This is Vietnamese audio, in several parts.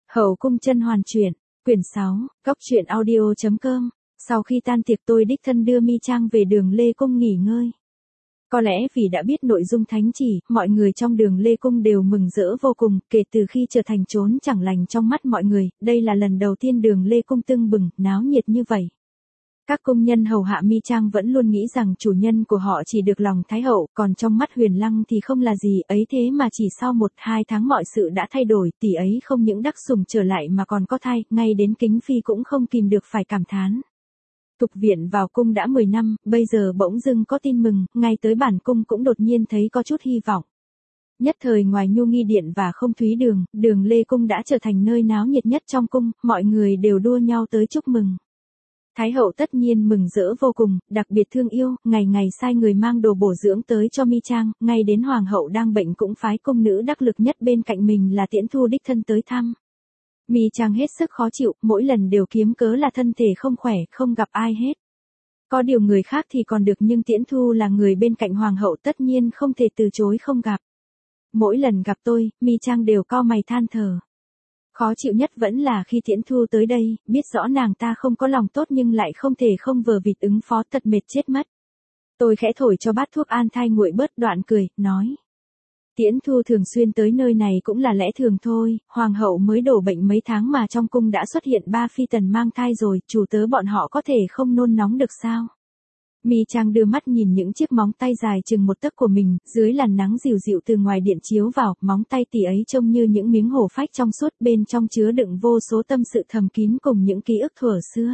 Hậu cung甄hoàn truyện, quyển 6, góc truyện audio.com. Sau khi tan tiệc tôi đích thân đưa Mi Trang về Đường Lê Cung nghỉ ngơi. Có lẽ vì đã biết nội dung thánh chỉ, mọi người trong Đường Lê Cung đều mừng rỡ vô cùng, kể từ khi trở thành chốn chẳng lành trong mắt mọi người, đây là lần đầu tiên Đường Lê Cung tưng bừng, náo nhiệt như vậy. Các công nhân hầu hạ Mi Trang vẫn luôn nghĩ rằng chủ nhân của họ chỉ được lòng Thái Hậu, còn trong mắt Huyền Lăng thì không là gì, ấy thế mà chỉ sau 1-2 tháng mọi sự đã thay đổi, tỷ ấy không những đắc sủng trở lại mà còn có thai, ngay đến Kính Phi cũng không kìm được phải cảm thán. Tục viện vào cung đã 10 năm, bây giờ bỗng dưng có tin mừng, ngay tới bản cung cũng đột nhiên thấy có chút hy vọng. Nhất thời ngoài Nhu Nghi Điện và Không Thúy Đường, Đường Lê Cung đã trở thành nơi náo nhiệt nhất trong cung, mọi người đều đua nhau tới chúc mừng. Thái Hậu tất nhiên mừng rỡ vô cùng, đặc biệt thương yêu, ngày ngày sai người mang đồ bổ dưỡng tới cho Mi Trang, ngay đến Hoàng hậu đang bệnh cũng phái cung nữ đắc lực nhất bên cạnh mình là Tiễn Thu đích thân tới thăm. Mi Trang hết sức khó chịu, mỗi lần đều kiếm cớ là thân thể không khỏe, không gặp ai hết. Có điều người khác thì còn được nhưng Tiễn Thu là người bên cạnh Hoàng hậu tất nhiên không thể từ chối không gặp. Mỗi lần gặp tôi, Mi Trang đều cau mày than thở. Khó chịu nhất vẫn là khi Tiễn Thu tới đây, biết rõ nàng ta không có lòng tốt nhưng lại không thể không vờ vịt ứng phó, thật mệt chết mất. Tôi khẽ thổi cho bát thuốc an thai nguội bớt, đoạn cười, nói. Tiễn Thu thường xuyên tới nơi này cũng là lẽ thường thôi, Hoàng hậu mới đổ bệnh mấy tháng mà trong cung đã xuất hiện 3 phi tần mang thai rồi, chủ tớ bọn họ có thể không nôn nóng được sao? Mi Trang đưa mắt nhìn những chiếc móng tay dài chừng 1 tấc của mình, dưới làn nắng dịu dịu từ ngoài điện chiếu vào, móng tay tỷ ấy trông như những miếng hổ phách trong suốt, bên trong chứa đựng vô số tâm sự thầm kín cùng những ký ức thuở xưa.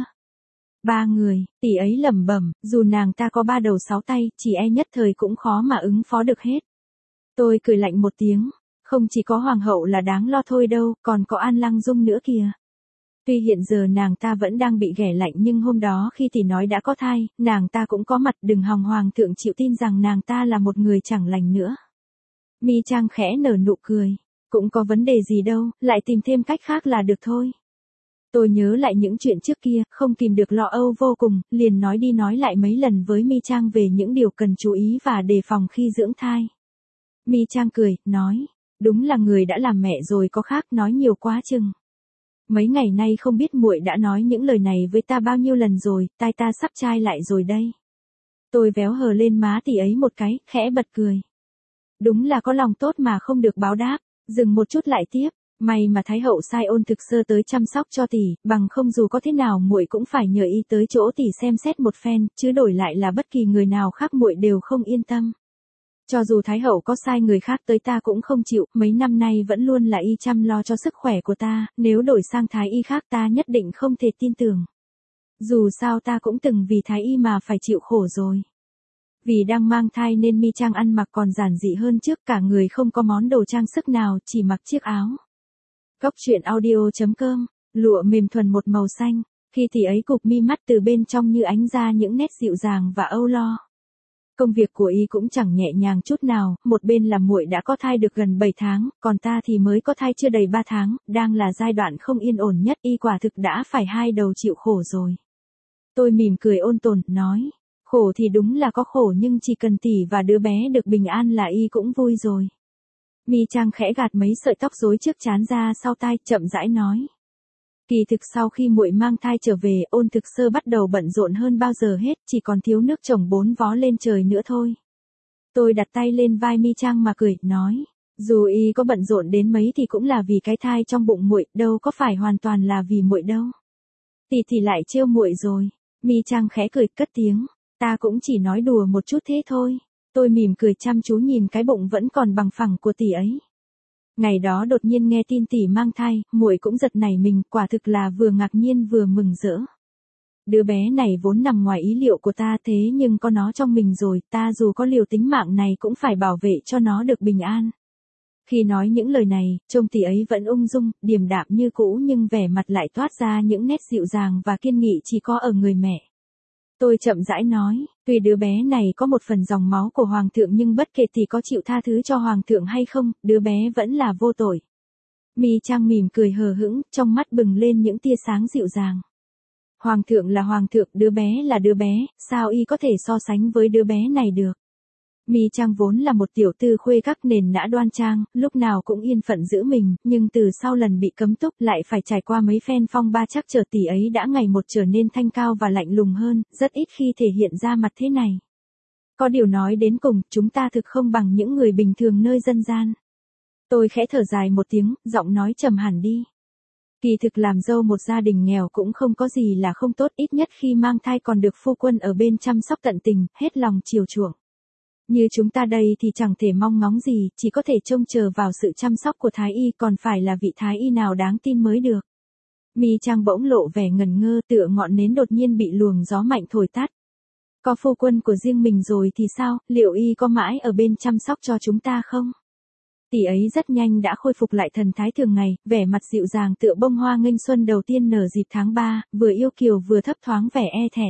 3 người, tỷ ấy lẩm bẩm, dù nàng ta có 3 đầu 6 tay, chỉ e nhất thời cũng khó mà ứng phó được hết. Tôi cười lạnh một tiếng, không chỉ có Hoàng hậu là đáng lo thôi đâu, còn có An Lăng Dung nữa kìa. Tuy hiện giờ nàng ta vẫn đang bị ghẻ lạnh nhưng hôm đó khi tỷ nói đã có thai, nàng ta cũng có mặt, đừng hòng Hoàng thượng chịu tin rằng nàng ta là một người chẳng lành nữa. Mi Trang khẽ nở nụ cười, cũng có vấn đề gì đâu, lại tìm thêm cách khác là được thôi. Tôi nhớ lại những chuyện trước kia, không kìm được lo âu vô cùng, liền nói đi nói lại mấy lần với Mi Trang về những điều cần chú ý và đề phòng khi dưỡng thai. Mi Trang cười, nói, đúng là người đã làm mẹ rồi có khác, nói nhiều quá chừng. Mấy ngày nay không biết muội đã nói những lời này với ta bao nhiêu lần rồi, tai ta sắp chai lại rồi đây. Tôi véo hờ lên má tỷ ấy một cái, khẽ bật cười. Đúng là có lòng tốt mà không được báo đáp, dừng một chút lại tiếp, may mà Thái Hậu sai Ôn Thực Sơ tới chăm sóc cho tỷ, bằng không dù có thế nào muội cũng phải nhờ y tới chỗ tỷ xem xét một phen, chứ đổi lại là bất kỳ người nào khác muội đều không yên tâm. Cho dù Thái Hậu có sai người khác tới ta cũng không chịu, mấy năm nay vẫn luôn là y chăm lo cho sức khỏe của ta, nếu đổi sang Thái y khác ta nhất định không thể tin tưởng. Dù sao ta cũng từng vì Thái y mà phải chịu khổ rồi. Vì đang mang thai nên Mi Trang ăn mặc còn giản dị hơn trước, cả người không có món đồ trang sức nào, chỉ mặc chiếc áo. Góc truyện audio.com, lụa mềm thuần một màu xanh, khi tỷ ấy cụp mi mắt từ bên trong như ánh ra những nét dịu dàng và âu lo. Công việc của y cũng chẳng nhẹ nhàng chút nào, một bên là muội đã có thai được gần 7 tháng, còn ta thì mới có thai chưa đầy 3 tháng, đang là giai đoạn không yên ổn nhất, y quả thực đã phải hai đầu chịu khổ rồi. Tôi mỉm cười ôn tồn, nói, khổ thì đúng là có khổ nhưng chỉ cần tỷ và đứa bé được bình an là y cũng vui rồi. Mi Trang khẽ gạt mấy sợi tóc rối trước trán ra sau tai, chậm rãi nói. Kỳ thực sau khi muội mang thai trở về, Ôn Thực Sơ bắt đầu bận rộn hơn bao giờ hết, chỉ còn thiếu nước trồng 4 vó lên trời nữa thôi. Tôi đặt tay lên vai Mi Trang mà cười, nói, dù y có bận rộn đến mấy thì cũng là vì cái thai trong bụng muội, đâu có phải hoàn toàn là vì muội đâu. Tỷ thì lại trêu muội rồi. Mi Trang khẽ cười cất tiếng, ta cũng chỉ nói đùa một chút thế thôi. Tôi mỉm cười chăm chú nhìn cái bụng vẫn còn bằng phẳng của tỷ ấy. Ngày đó đột nhiên nghe tin tỷ mang thai, muội cũng giật nảy mình, quả thực là vừa ngạc nhiên vừa mừng rỡ. Đứa bé này vốn nằm ngoài ý liệu của ta, thế nhưng có nó trong mình rồi, ta dù có liều tính mạng này cũng phải bảo vệ cho nó được bình an. Khi nói những lời này, trông tỷ ấy vẫn ung dung, điềm đạm như cũ nhưng vẻ mặt lại toát ra những nét dịu dàng và kiên nghị chỉ có ở người mẹ. Tôi chậm rãi nói, tuy đứa bé này có một phần dòng máu của Hoàng thượng nhưng bất kể tỷ có chịu tha thứ cho Hoàng thượng hay không, đứa bé vẫn là vô tội. Mi Trang mỉm cười hờ hững, trong mắt bừng lên những tia sáng dịu dàng. Hoàng thượng là Hoàng thượng, đứa bé là đứa bé, sao y có thể so sánh với đứa bé này được. Mi Trang vốn là một tiểu tư khuê các nền nã đoan trang, lúc nào cũng yên phận giữ mình, nhưng từ sau lần bị cấm túc lại phải trải qua mấy phen phong ba chắc trở tỷ ấy đã ngày một trở nên thanh cao và lạnh lùng hơn, rất ít khi thể hiện ra mặt thế này. Có điều nói đến cùng, chúng ta thực không bằng những người bình thường nơi dân gian. Tôi khẽ thở dài một tiếng, giọng nói trầm hẳn đi. Kỳ thực làm dâu một gia đình nghèo cũng không có gì là không tốt, ít nhất khi mang thai còn được phu quân ở bên chăm sóc tận tình, hết lòng chiều chuộng. Như chúng ta đây thì chẳng thể mong ngóng gì, chỉ có thể trông chờ vào sự chăm sóc của thái y, còn phải là vị thái y nào đáng tin mới được. Mi Trang bỗng lộ vẻ ngần ngơ, tựa ngọn nến đột nhiên bị luồng gió mạnh thổi tắt. Có phu quân của riêng mình rồi thì sao, liệu y có mãi ở bên chăm sóc cho chúng ta không? Tỷ ấy rất nhanh đã khôi phục lại thần thái thường ngày, vẻ mặt dịu dàng tựa bông hoa nghênh xuân đầu tiên nở dịp tháng 3, vừa yêu kiều vừa thấp thoáng vẻ e thẹn.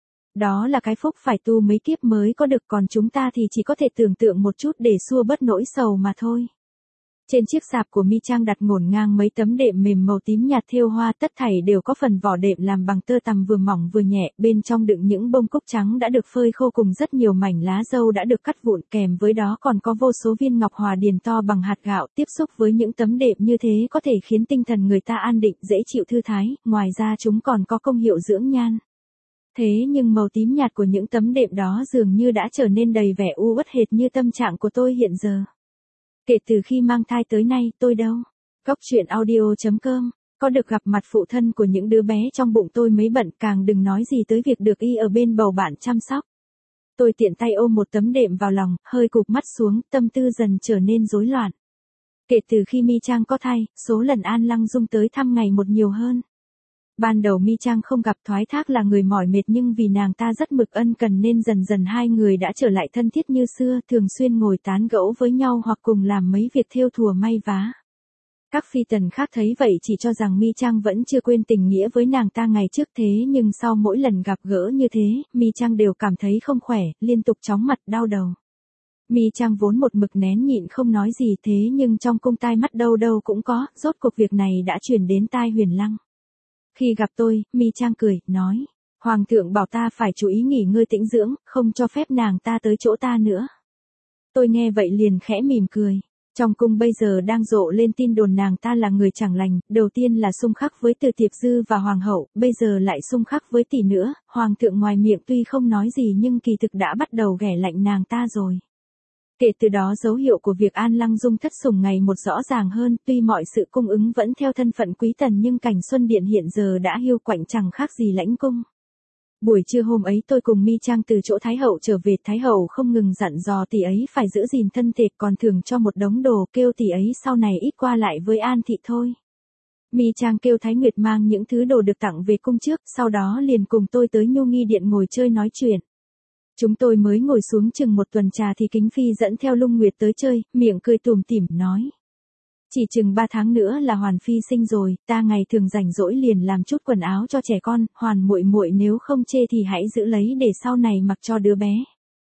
Đó là cái phúc phải tu mấy kiếp mới có được, còn chúng ta thì chỉ có thể tưởng tượng một chút để xua bớt nỗi sầu mà thôi. Trên chiếc sạp của Mi Trang đặt ngổn ngang mấy tấm đệm mềm màu tím nhạt thêu hoa, tất thảy đều có phần vỏ đệm làm bằng tơ tằm vừa mỏng vừa nhẹ, bên trong đựng những bông cúc trắng đã được phơi khô cùng rất nhiều mảnh lá dâu đã được cắt vụn, kèm với đó còn có vô số viên ngọc hòa điền to bằng hạt gạo. Tiếp xúc với những tấm đệm như thế có thể khiến tinh thần người ta an định, dễ chịu thư thái, ngoài ra chúng còn có công hiệu dưỡng nhan. Thế nhưng màu tím nhạt của những tấm đệm đó dường như đã trở nên đầy vẻ u uất hệt như tâm trạng của tôi hiện giờ. Kể từ khi mang thai tới nay, tôi đâu? Góc chuyện audio.com, có được gặp mặt phụ thân của những đứa bé trong bụng tôi mấy bận, càng đừng nói gì tới việc được y ở bên bầu bạn chăm sóc. Tôi tiện tay ôm một tấm đệm vào lòng, hơi cụp mắt xuống, tâm tư dần trở nên rối loạn. Kể từ khi Mi Trang có thai, số lần An Lăng Dung tới thăm ngày một nhiều hơn. Ban đầu Mi Trang không gặp thoái thác là người mỏi mệt, nhưng vì nàng ta rất mực ân cần nên dần dần hai người đã trở lại thân thiết như xưa, thường xuyên ngồi tán gẫu với nhau hoặc cùng làm mấy việc thêu thùa may vá. Các phi tần khác thấy vậy chỉ cho rằng Mi Trang vẫn chưa quên tình nghĩa với nàng ta ngày trước, thế nhưng sau mỗi lần gặp gỡ như thế, Mi Trang đều cảm thấy không khỏe, liên tục chóng mặt đau đầu. Mi Trang vốn một mực nén nhịn không nói gì, thế nhưng trong cung tai mắt đâu đâu cũng có, rốt cuộc việc này đã truyền đến tai Huyền Lăng. Khi gặp tôi, Mi Trang cười, nói, Hoàng thượng bảo ta phải chú ý nghỉ ngơi tĩnh dưỡng, không cho phép nàng ta tới chỗ ta nữa. Tôi nghe vậy liền khẽ mỉm cười. Trong cung bây giờ đang rộ lên tin đồn nàng ta là người chẳng lành, đầu tiên là xung khắc với Từ Tiệp Dư và Hoàng hậu, bây giờ lại xung khắc với tỷ nữa. Hoàng thượng ngoài miệng tuy không nói gì nhưng kỳ thực đã bắt đầu ghẻ lạnh nàng ta rồi. Kể từ đó dấu hiệu của việc An Lăng Dung thất sủng ngày một rõ ràng hơn, tuy mọi sự cung ứng vẫn theo thân phận quý tần nhưng cảnh Xuân Điện hiện giờ đã hiu quạnh chẳng khác gì lãnh cung. Buổi trưa hôm ấy tôi cùng Mi Trang từ chỗ Thái hậu trở về, Thái hậu không ngừng dặn dò tỷ ấy phải giữ gìn thân thể, còn thưởng cho một đống đồ, kêu tỷ ấy sau này ít qua lại với An thị thôi. Mi Trang kêu Thái Nguyệt mang những thứ đồ được tặng về cung trước, sau đó liền cùng tôi tới Nhu Nghi Điện ngồi chơi nói chuyện. Chúng tôi mới ngồi xuống chừng một tuần trà thì Kính Phi dẫn theo Lung Nguyệt tới chơi, miệng cười tủm tỉm nói. Chỉ chừng 3 tháng nữa là Hoàn Phi sinh rồi, ta ngày thường rảnh rỗi liền làm chút quần áo cho trẻ con, Hoàn muội muội nếu không chê thì hãy giữ lấy để sau này mặc cho đứa bé.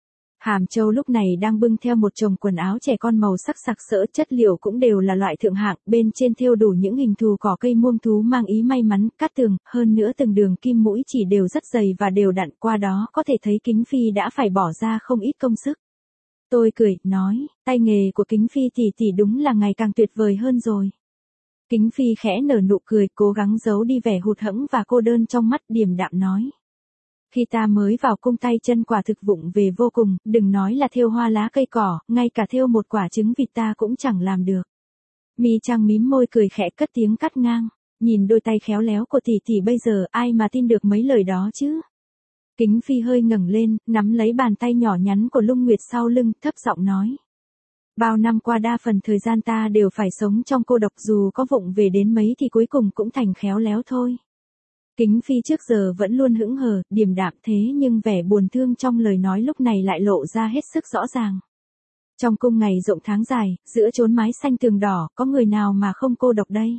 Hàm Châu lúc này đang bưng theo một chồng quần áo trẻ con màu sắc sặc sỡ, chất liệu cũng đều là loại thượng hạng, bên trên thêu đủ những hình thù cỏ cây muông thú mang ý may mắn, cát tường, hơn nữa từng đường kim mũi chỉ đều rất dày và đều đặn, qua đó có thể thấy Kính Phi đã phải bỏ ra không ít công sức. Tôi cười, nói, tay nghề của Kính Phi tỷ đúng là ngày càng tuyệt vời hơn rồi. Kính Phi khẽ nở nụ cười, cố gắng giấu đi vẻ hụt hẫng và cô đơn trong mắt, điềm đạm nói. Khi ta mới vào cung tay chân quả thực vụng về vô cùng, đừng nói là thêu hoa lá cây cỏ, ngay cả thêu một quả trứng vịt ta cũng chẳng làm được. Mi Trang mím môi cười khẽ cất tiếng cắt ngang, nhìn đôi tay khéo léo của tỷ bây giờ ai mà tin được mấy lời đó chứ. Kính Phi hơi ngẩng lên, nắm lấy bàn tay nhỏ nhắn của Lung Nguyệt sau lưng, thấp giọng nói. Bao năm qua đa phần thời gian ta đều phải sống trong cô độc, dù có vụng về đến mấy thì cuối cùng cũng thành khéo léo thôi. Kính Phi trước giờ vẫn luôn hững hờ, điềm đạm, thế nhưng vẻ buồn thương trong lời nói lúc này lại lộ ra hết sức rõ ràng. Trong cung ngày rộng tháng dài, giữa chốn mái xanh tường đỏ, có người nào mà không cô độc đây?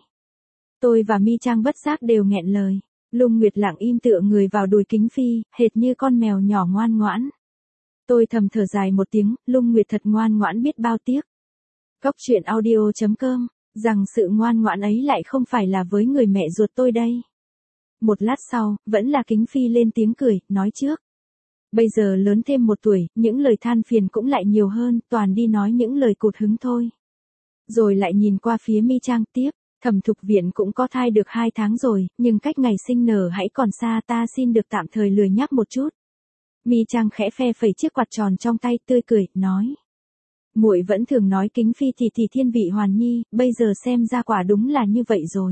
Tôi và Mi Trang bất giác đều nghẹn lời. Lung Nguyệt lặng im tựa người vào đùi Kính Phi, hệt như con mèo nhỏ ngoan ngoãn. Tôi thầm thở dài một tiếng, Lung Nguyệt thật ngoan ngoãn biết bao tiếc. Góc chuyện audio.com, rằng sự ngoan ngoãn ấy lại không phải là với người mẹ ruột tôi đây. Một lát sau, vẫn là Kính Phi lên tiếng cười, nói trước. Bây giờ lớn thêm 1 tuổi, những lời than phiền cũng lại nhiều hơn, toàn đi nói những lời cụt hứng thôi. Rồi lại nhìn qua phía Mi Trang tiếp, Thẩm Thục Viện cũng có thai được 2 tháng rồi, nhưng cách ngày sinh nở hãy còn xa, ta xin được tạm thời lười nhắc một chút. Mi Trang khẽ phe phẩy chiếc quạt tròn trong tay, tươi cười, nói. Muội vẫn thường nói Kính Phi thì thiên vị Hoàn Nhi, bây giờ xem ra quả đúng là như vậy rồi.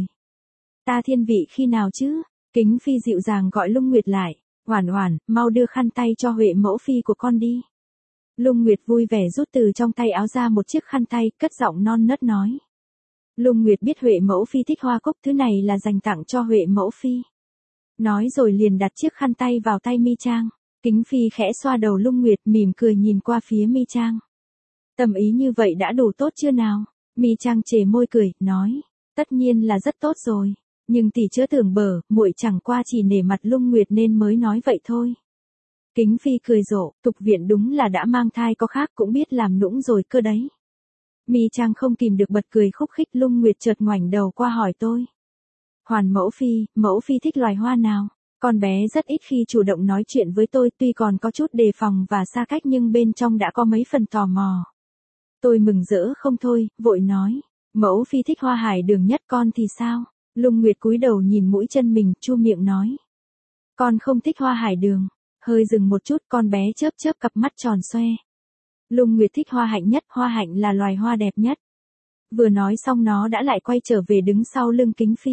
Ta thiên vị khi nào chứ? Kính Phi dịu dàng gọi Lung Nguyệt lại. Hoản Hoản, mau đưa khăn tay cho Huệ mẫu phi của con đi. Lung Nguyệt vui vẻ rút từ trong tay áo ra một chiếc khăn tay, cất giọng non nớt nói. Lung Nguyệt biết Huệ mẫu phi thích hoa cúc, thứ này là dành tặng cho Huệ mẫu phi. Nói rồi liền đặt chiếc khăn tay vào tay Mi Trang. Kính Phi khẽ xoa đầu Lung Nguyệt, mỉm cười nhìn qua phía Mi Trang. Tâm ý như vậy đã đủ tốt chưa nào? Mi Trang chề môi cười, nói. Tất nhiên là rất tốt rồi. Nhưng tỷ chớ tưởng bở, muội chẳng qua chỉ nể mặt Lung Nguyệt nên mới nói vậy thôi. Kính Phi cười rộ, Thục Viện đúng là đã mang thai có khác cũng biết làm nũng rồi cơ đấy. Mi Trang không kìm được bật cười khúc khích. Lung Nguyệt chợt ngoảnh đầu qua hỏi tôi. Hoàn mẫu phi thích loài hoa nào? Con bé rất ít khi chủ động nói chuyện với tôi, tuy còn có chút đề phòng và xa cách nhưng bên trong đã có mấy phần tò mò. Tôi mừng rỡ không thôi, vội nói. Mẫu phi thích hoa hải đường nhất, con thì sao? Lung Nguyệt cúi đầu nhìn mũi chân mình, chu miệng nói. Con không thích hoa hải đường. Hơi dừng một chút, con bé chớp chớp cặp mắt tròn xoe. Lung Nguyệt thích hoa hạnh nhất, hoa hạnh là loài hoa đẹp nhất. Vừa nói xong nó đã lại quay trở về đứng sau lưng Kính Phi.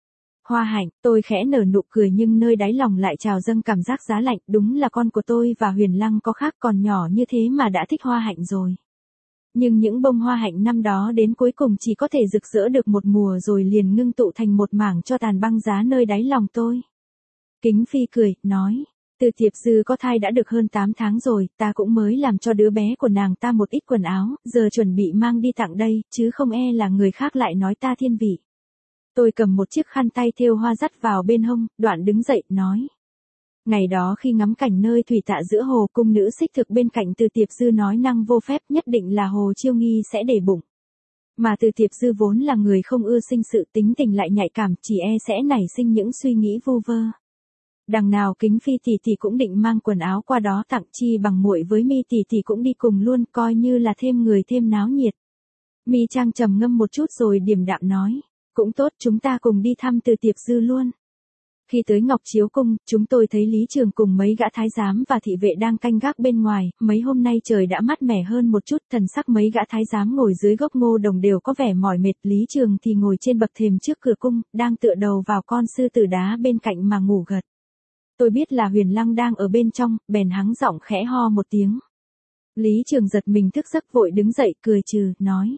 Hoa hạnh, tôi khẽ nở nụ cười nhưng nơi đáy lòng lại trào dâng cảm giác giá lạnh, đúng là con của tôi và Huyền Lăng có khác, còn nhỏ như thế mà đã thích hoa hạnh rồi. Nhưng những bông hoa hạnh năm đó đến cuối cùng chỉ có thể rực rỡ được một mùa rồi liền ngưng tụ thành một mảng cho tàn băng giá nơi đáy lòng tôi. Kính Phi cười, nói, Từ Tiệp Dư có thai đã được hơn 8 tháng rồi, ta cũng mới làm cho đứa bé của nàng ta một ít quần áo, giờ chuẩn bị mang đi tặng đây, chứ không e là người khác lại nói ta thiên vị. Tôi cầm một chiếc khăn tay thêu hoa dắt vào bên hông, đoạn đứng dậy, nói. Ngày đó khi ngắm cảnh nơi thủy tạ giữa hồ, cung nữ xích thực bên cạnh Từ Tiệp Dư nói năng vô phép, nhất định là Hồ Chiêu Nghi sẽ để bụng. Mà Từ Tiệp Dư vốn là người không ưa sinh sự, tính tình lại nhạy cảm, chỉ e sẽ nảy sinh những suy nghĩ vu vơ. Đằng nào Kính Phi tỷ cũng định mang quần áo qua đó tặng, chi bằng muội với Mi tỷ cũng đi cùng luôn, coi như là thêm người thêm náo nhiệt. Mi Trang trầm ngâm một chút rồi điềm đạm nói. Cũng tốt, chúng ta cùng đi thăm Từ Tiệp Dư luôn. Khi tới Ngọc Chiếu Cung, chúng tôi thấy Lý Trường cùng mấy gã thái giám và thị vệ đang canh gác bên ngoài, mấy hôm nay trời đã mát mẻ hơn một chút, thần sắc mấy gã thái giám ngồi dưới gốc ngô đồng đều có vẻ mỏi mệt, Lý Trường thì ngồi trên bậc thềm trước cửa cung, đang tựa đầu vào con sư tử đá bên cạnh mà ngủ gật. Tôi biết là Huyền Lăng đang ở bên trong, bèn hắng giọng khẽ ho một tiếng. Lý Trường giật mình thức giấc vội đứng dậy cười trừ, nói.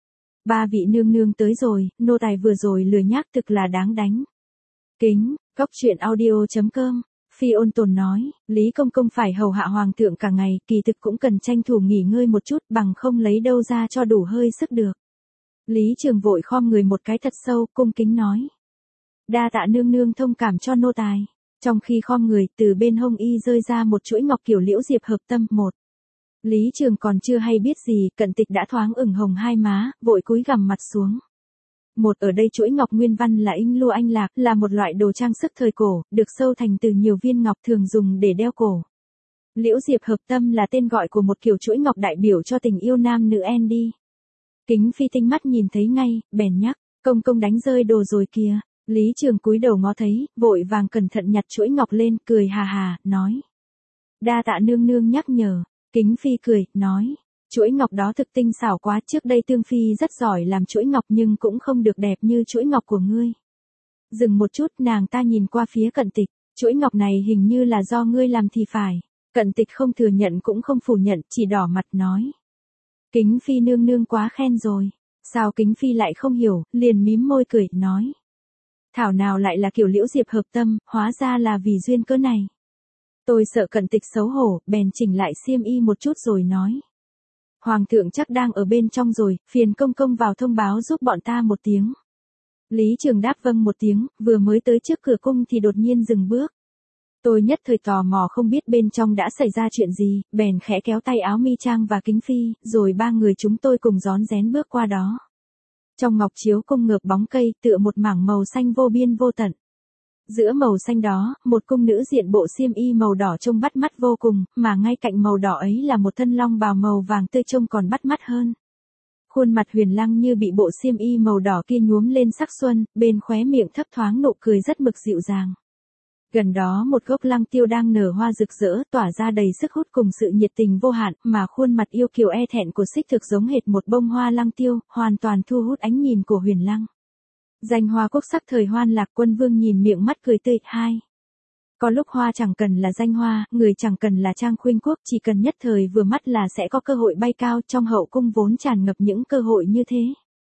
3 vị nương nương tới rồi, nô tài vừa rồi lười nhác thực là đáng đánh. Kính, Góc Truyện Audio.com, Phi ôn tồn nói, Lý Công Công phải hầu hạ hoàng thượng cả ngày, kỳ thực cũng cần tranh thủ nghỉ ngơi một chút, bằng không lấy đâu ra cho đủ hơi sức được. Lý Trường vội khom người một cái thật sâu, cung kính nói. Đa tạ nương nương thông cảm cho nô tài. Trong khi khom người, từ bên hông y rơi ra một chuỗi ngọc kiểu liễu diệp hợp tâm, một. Lý Trường còn chưa hay biết gì, Cận Tịch đã thoáng ửng hồng hai má, vội cúi gằm mặt xuống. Một, ở đây chuỗi ngọc nguyên văn là in lua anh lạc, là một loại đồ trang sức thời cổ, được sâu thành từ nhiều viên ngọc thường dùng để đeo cổ. Liễu diệp hợp tâm là tên gọi của một kiểu chuỗi ngọc đại biểu cho tình yêu nam nữ Andy. Kính Phi tinh mắt nhìn thấy ngay, bèn nhắc, công công đánh rơi đồ rồi kìa. Lý Trường cúi đầu ngó thấy, vội vàng cẩn thận nhặt chuỗi ngọc lên, cười hà hà, nói. Đa tạ nương nương nhắc nhở. Kính Phi cười, nói. Chuỗi ngọc đó thực tinh xảo quá, trước đây Tương Phi rất giỏi làm chuỗi ngọc nhưng cũng không được đẹp như chuỗi ngọc của ngươi. Dừng một chút, nàng ta nhìn qua phía Cận Tịch, chuỗi ngọc này hình như là do ngươi làm thì phải. Cận Tịch không thừa nhận cũng không phủ nhận, chỉ đỏ mặt nói. Kính Phi nương nương quá khen rồi. Sao Kính Phi lại không hiểu, liền mím môi cười, nói. Thảo nào lại là kiểu liễu diệp hợp tâm, hóa ra là vì duyên cớ này. Tôi sợ Cận Tịch xấu hổ, bèn chỉnh lại xiêm y một chút rồi nói. Hoàng thượng chắc đang ở bên trong rồi, phiền công công vào thông báo giúp bọn ta một tiếng. Lý Trường đáp vâng một tiếng, vừa mới tới trước cửa cung thì đột nhiên dừng bước. Tôi nhất thời tò mò không biết bên trong đã xảy ra chuyện gì, bèn khẽ kéo tay áo Mi Trang và Kính Phi, rồi 3 người chúng tôi cùng rón rén bước qua đó. Trong Ngọc Chiếu Cung ngợp bóng cây, tựa một mảng màu xanh vô biên vô tận. Giữa màu xanh đó, một cung nữ diện bộ xiêm y màu đỏ trông bắt mắt vô cùng, mà ngay cạnh màu đỏ ấy là một thân long bào màu vàng tươi trông còn bắt mắt hơn. Khuôn mặt Huyền Lăng như bị bộ xiêm y màu đỏ kia nhuốm lên sắc xuân, bên khóe miệng thấp thoáng nụ cười rất mực dịu dàng. Gần đó một gốc lăng tiêu đang nở hoa rực rỡ, tỏa ra đầy sức hút cùng sự nhiệt tình vô hạn, mà khuôn mặt yêu kiều e thẹn của Xích Thực giống hệt một bông hoa lăng tiêu, hoàn toàn thu hút ánh nhìn của Huyền Lăng. Danh hoa quốc sắc thời hoan lạc, Quân Vương nhìn miệng mắt cười tươi. Hai. Có lúc hoa chẳng cần là danh hoa, người chẳng cần là trang khuynh quốc, chỉ cần nhất thời vừa mắt là sẽ có cơ hội bay cao, trong hậu cung vốn tràn ngập những cơ hội như thế.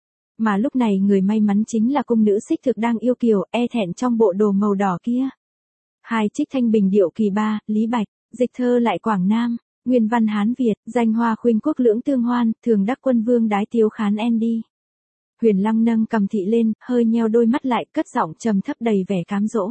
Mà lúc này người may mắn chính là cung nữ Xích Thực đang yêu kiều, e thẹn trong bộ đồ màu đỏ kia. Hai. Trích Thanh Bình điệu kỳ ba, Lý Bạch, dịch thơ lại Quảng Nam, nguyên văn Hán Việt, danh hoa khuynh quốc lưỡng tương hoan, thường đắc Quân Vương đái tiếu khán en đi. Huyền Lăng nâng cầm thị lên, hơi nheo đôi mắt lại, cất giọng trầm thấp đầy vẻ cám dỗ.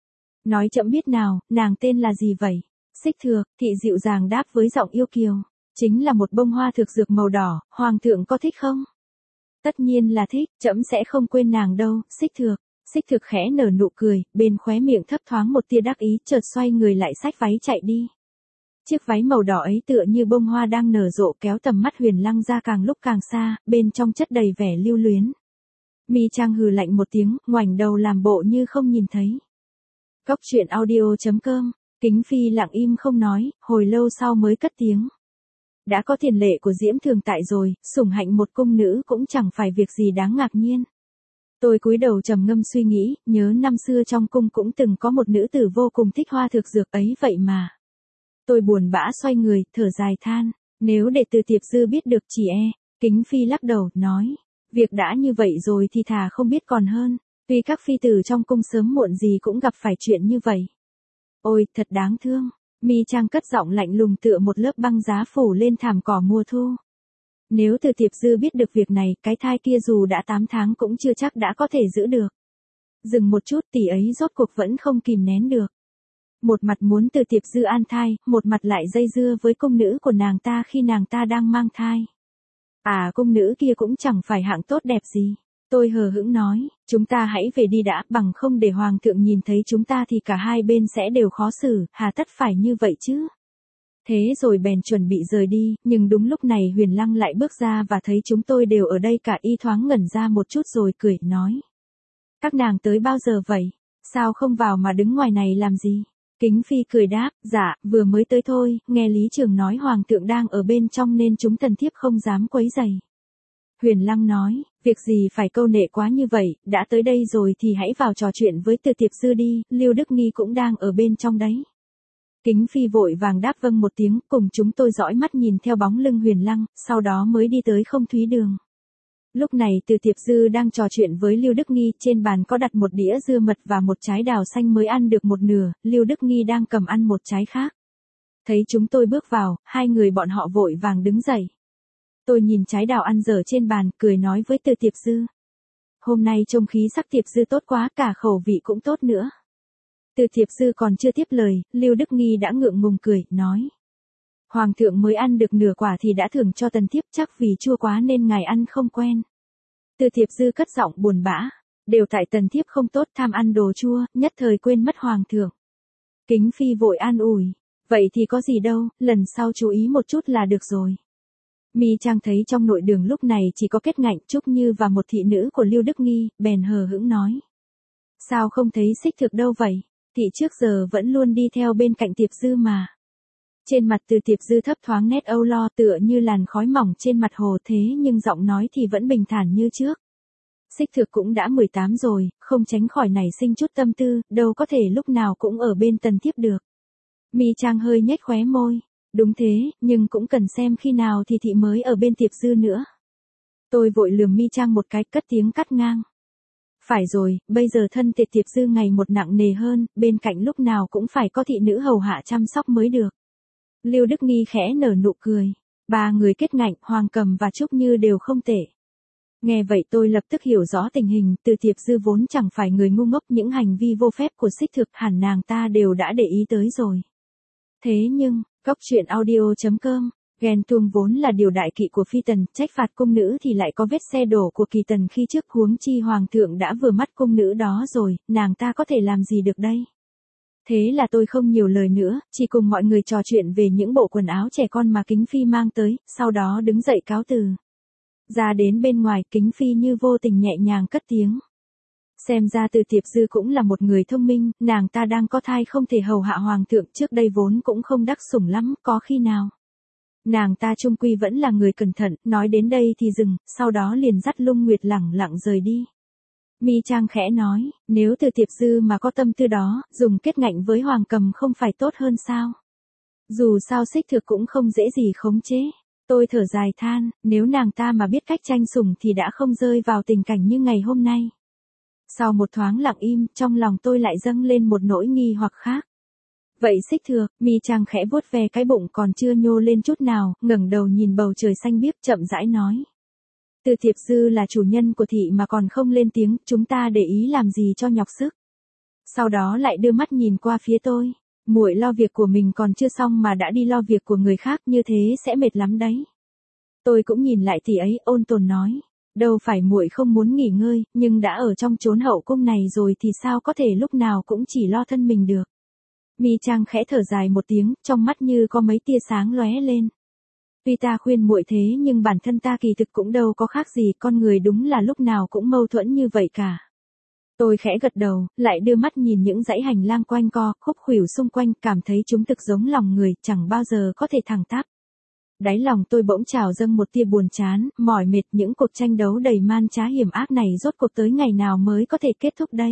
Nói chậm biết nào, nàng tên là gì vậy? Xích Thược, thị dịu dàng đáp với giọng yêu kiều. Chính là một bông hoa thực dược màu đỏ, hoàng thượng có thích không? Tất nhiên là thích, trẫm sẽ không quên nàng đâu, Xích Thược. Xích Thực khẽ nở nụ cười, bên khóe miệng thấp thoáng một tia đắc ý, chợt xoay người lại xách váy chạy đi. Chiếc váy màu đỏ ấy tựa như bông hoa đang nở rộ, kéo tầm mắt Huyền Lăng ra càng lúc càng xa, bên trong chất đầy vẻ lưu luyến. Mi Trang hừ lạnh một tiếng, ngoảnh đầu làm bộ như không nhìn thấy. Cốc truyện audio.com, Kính Phi lặng im không nói, hồi lâu sau mới cất tiếng. Đã có tiền lệ của Diễm Thường tại rồi, sủng hạnh một cung nữ cũng chẳng phải việc gì đáng ngạc nhiên. Tôi cúi đầu trầm ngâm suy nghĩ, nhớ năm xưa trong cung cũng từng có một nữ tử vô cùng thích hoa thực dược ấy vậy mà. Tôi buồn bã xoay người, thở dài than, nếu để Từ Tiệp Dư biết được chỉ e. Kính Phi lắc đầu, nói, việc đã như vậy rồi thì thà không biết còn hơn, vì các phi tử trong cung sớm muộn gì cũng gặp phải chuyện như vậy. Ôi, thật đáng thương. Mi Trang cất giọng lạnh lùng tựa một lớp băng giá phủ lên thảm cỏ mùa thu. Nếu Từ Tiệp Dư biết được việc này, cái thai kia dù đã 8 tháng cũng chưa chắc đã có thể giữ được. Dừng một chút, tỷ ấy rốt cuộc vẫn không kìm nén được. Một mặt muốn Từ Tiệp Dư an thai, một mặt lại dây dưa với cung nữ của nàng ta khi nàng ta đang mang thai. À, cung nữ kia cũng chẳng phải hạng tốt đẹp gì. Tôi hờ hững nói, chúng ta hãy về đi đã, bằng không để hoàng thượng nhìn thấy chúng ta thì cả hai bên sẽ đều khó xử, hà tất phải như vậy chứ. Thế rồi bèn chuẩn bị rời đi, nhưng đúng lúc này Huyền Lăng lại bước ra và thấy chúng tôi đều ở đây cả, y thoáng ngẩn ra một chút rồi cười, nói. Các nàng tới bao giờ vậy? Sao không vào mà đứng ngoài này làm gì? Kính Phi cười đáp, dạ, vừa mới tới thôi, nghe Lý Trường nói hoàng thượng đang ở bên trong nên chúng tần thiếp không dám quấy rầy. Huyền Lăng nói, việc gì phải câu nệ quá như vậy, đã tới đây rồi thì hãy vào trò chuyện với Từ Tiệp Dư đi, Lưu Đức Nghi cũng đang ở bên trong đấy. Kính Phi vội vàng đáp vâng một tiếng, cùng chúng tôi dõi mắt nhìn theo bóng lưng Huyền Lăng, sau đó mới đi tới Không Thúy Đường. Lúc này Từ Tiệp Dư đang trò chuyện với Lưu Đức Nghi, trên bàn có đặt một đĩa dưa mật và một trái đào xanh mới ăn được một nửa, Lưu Đức Nghi đang cầm ăn một trái khác. Thấy chúng tôi bước vào, hai người bọn họ vội vàng đứng dậy. Tôi nhìn trái đào ăn dở trên bàn, cười nói với Từ Tiệp Dư. Hôm nay trông khí sắc Tiệp Dư tốt quá, cả khẩu vị cũng tốt nữa. Từ Tiệp Dư còn chưa tiếp lời, Lưu Đức Nghi đã ngượng ngùng cười, nói. Hoàng thượng mới ăn được nửa quả thì đã thưởng cho tần thiếp, chắc vì chua quá nên ngài ăn không quen. Từ Tiệp Dư cất giọng buồn bã. Đều tại tần thiếp không tốt, tham ăn đồ chua, nhất thời quên mất hoàng thượng. Kính Phi vội an ủi. Vậy thì có gì đâu, lần sau chú ý một chút là được rồi. Mi Trang thấy trong nội đường lúc này chỉ có Kết Ngạnh, Trúc Như và một thị nữ của Lưu Đức Nghi, bèn hờ hững nói. Sao không thấy Xích Thực đâu vậy? Thị trước giờ vẫn luôn đi theo bên cạnh Tiệp Dư mà. Trên mặt Từ Tiệp Dư thấp thoáng nét âu lo, tựa như làn khói mỏng trên mặt hồ, thế nhưng giọng nói thì vẫn bình thản như trước. Xích Thực cũng đã 18 rồi, không tránh khỏi nảy sinh chút tâm tư, đâu có thể lúc nào cũng ở bên tần thiếp được. Mi Trang hơi nhếch khóe môi. Đúng thế, nhưng cũng cần xem khi nào thì thị mới ở bên Tiệp Dư nữa. Tôi vội lườm Mi Trang một cái, cất tiếng cắt ngang. Phải rồi, bây giờ thân thể Tiệp Dư ngày một nặng nề hơn, bên cạnh lúc nào cũng phải có thị nữ hầu hạ chăm sóc mới được. Lưu Đức Nghi khẽ nở nụ cười. Ba người Kết Ngạnh, Hoàng Cầm và Trúc Như đều không tệ. Nghe vậy tôi lập tức hiểu rõ tình hình, Từ Tiệp Dư vốn chẳng phải người ngu ngốc, những hành vi vô phép của Xích Thực hẳn nàng ta đều đã để ý tới rồi. Thế nhưng, Cốc truyện audio.com Ghen tuông vốn là điều đại kỵ của phi tần, trách phạt cung nữ thì lại có vết xe đổ của kỳ tần khi trước, huống chi hoàng thượng đã vừa mắt cung nữ đó rồi, nàng ta có thể làm gì được đây. Thế là tôi không nhiều lời nữa, chỉ cùng mọi người trò chuyện về những bộ quần áo trẻ con mà Kính Phi mang tới, sau đó đứng dậy cáo từ. Ra đến bên ngoài, Kính Phi như vô tình nhẹ nhàng cất tiếng. Xem ra Từ Tiệp Dư cũng là một người thông minh, nàng ta đang có thai không thể hầu hạ hoàng thượng, trước đây vốn cũng không đắc sủng lắm, có khi nào. Nàng ta chung quy vẫn là người cẩn thận, nói đến đây thì dừng, sau đó liền dắt Lung Nguyệt lẳng lặng rời đi. Mi Trang khẽ nói, nếu Từ Tiệp Dư mà có tâm tư đó, dùng kết ngạnh với Hoàng Cầm không phải tốt hơn sao? Dù sao Xích Thực cũng không dễ gì khống chế. Tôi thở dài than, nếu nàng ta mà biết cách tranh sủng thì đã không rơi vào tình cảnh như ngày hôm nay. Sau một thoáng lặng im, trong lòng tôi lại dâng lên một nỗi nghi hoặc khác. Vậy Xích Thực, Mi Trang khẽ vuốt ve cái bụng còn chưa nhô lên chút nào, ngẩng đầu nhìn bầu trời xanh biếc chậm rãi nói. Từ Tiệp Dư là chủ nhân của thị mà còn không lên tiếng, chúng ta để ý làm gì cho nhọc sức. Sau đó lại đưa mắt nhìn qua phía tôi, muội lo việc của mình còn chưa xong mà đã đi lo việc của người khác, như thế sẽ mệt lắm đấy. Tôi cũng nhìn lại tỷ ấy, ôn tồn nói, đâu phải muội không muốn nghỉ ngơi, nhưng đã ở trong chốn hậu cung này rồi thì sao có thể lúc nào cũng chỉ lo thân mình được. Mi Trang khẽ thở dài một tiếng, trong mắt như có mấy tia sáng lóe lên. Tuy ta khuyên muội thế nhưng bản thân ta kỳ thực cũng đâu có khác gì, con người đúng là lúc nào cũng mâu thuẫn như vậy cả. Tôi khẽ gật đầu, lại đưa mắt nhìn những dãy hành lang quanh co, khúc khuỷu xung quanh, cảm thấy chúng thực giống lòng người, chẳng bao giờ có thể thẳng tắp. Đáy lòng tôi bỗng trào dâng một tia buồn chán, mỏi mệt, những cuộc tranh đấu đầy man trá hiểm ác này rốt cuộc tới ngày nào mới có thể kết thúc đây.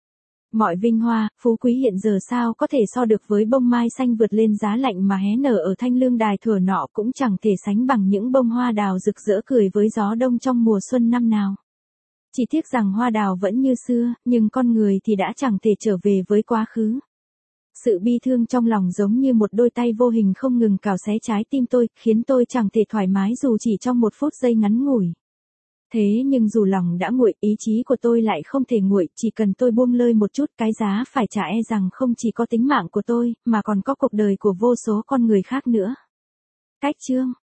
Mọi vinh hoa, phú quý hiện giờ sao có thể so được với bông mai xanh vượt lên giá lạnh mà hé nở ở Thanh Lương Đài thuở nọ, cũng chẳng thể sánh bằng những bông hoa đào rực rỡ cười với gió đông trong mùa xuân năm nào. Chỉ tiếc rằng hoa đào vẫn như xưa, nhưng con người thì đã chẳng thể trở về với quá khứ. Sự bi thương trong lòng giống như một đôi tay vô hình không ngừng cào xé trái tim tôi, khiến tôi chẳng thể thoải mái dù chỉ trong một phút giây ngắn ngủi. Thế nhưng dù lòng đã nguội, ý chí của tôi lại không thể nguội, chỉ cần tôi buông lơi một chút, cái giá phải trả e rằng không chỉ có tính mạng của tôi, mà còn có cuộc đời của vô số con người khác nữa. Cách chương